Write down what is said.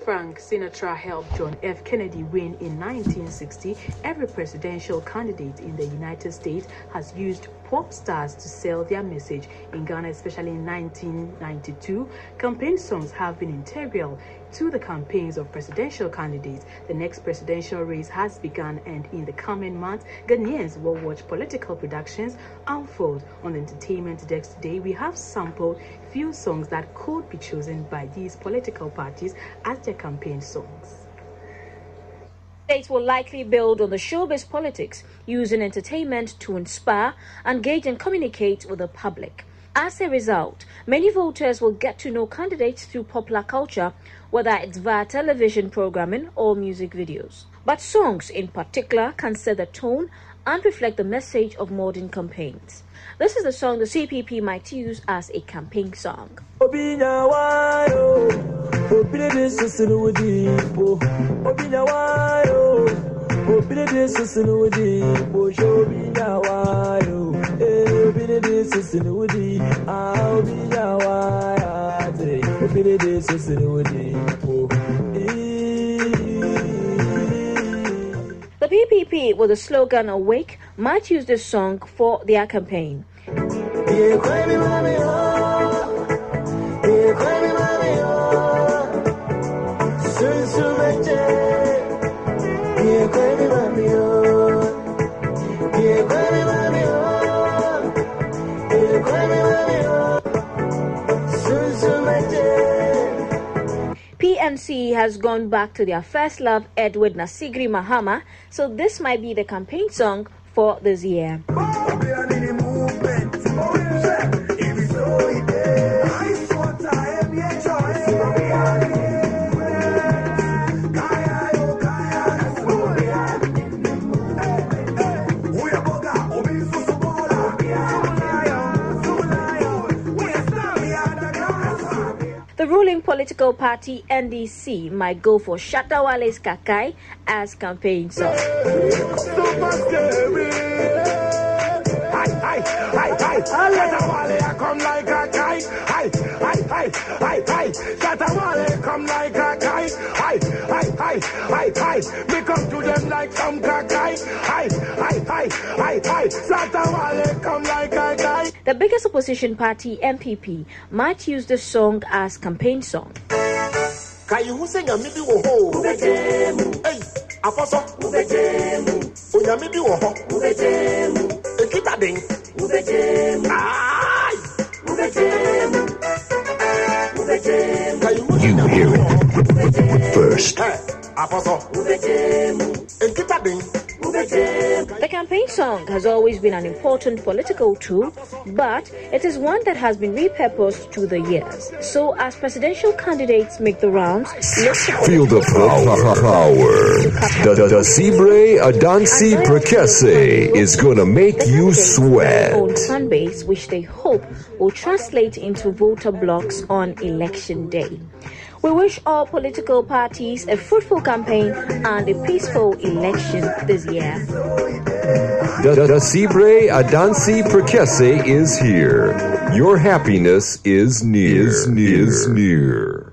Frank Sinatra helped John F. Kennedy win in 1960, every presidential candidate in the United States has used pop stars to sell their message. In Ghana, especially in 1992, campaign songs have been integral to the campaigns of presidential candidates. The next presidential race has begun, and in the coming months, Ghanaians will watch political productions unfold. On the entertainment desk today, we have sampled few songs that could be chosen by these political parties as their campaign songs. States will likely build on the showbiz politics, using entertainment to inspire, engage and communicate with the public. As a result, many voters will get to know candidates through popular culture, whether it's via television programming or music videos. But songs in particular can set the tone and reflect the message of modern campaigns. This is the song the CPP might use as a campaign song. The PPP, with the slogan "Awake," might use this song for their campaign. PNC has gone back to their first love, Edward Nasigri Mahama, so this might be the campaign song for this year. The ruling political party NDC might go for Shatta Wale's Kakai as campaign song. The biggest opposition party, MPP, might use this song as campaign song. You hear it first. The campaign song has always been an important political tool, but it is one that has been repurposed through the years. So as presidential candidates make the rounds, feel the power. The Sibre Adansi Prekese is gonna make you sweat. Own fan base, which they hope will translate into voter blocks on election day. We wish all political parties a fruitful campaign and a peaceful election this year. The Sibre Adansi Prekese is here. Your happiness is near.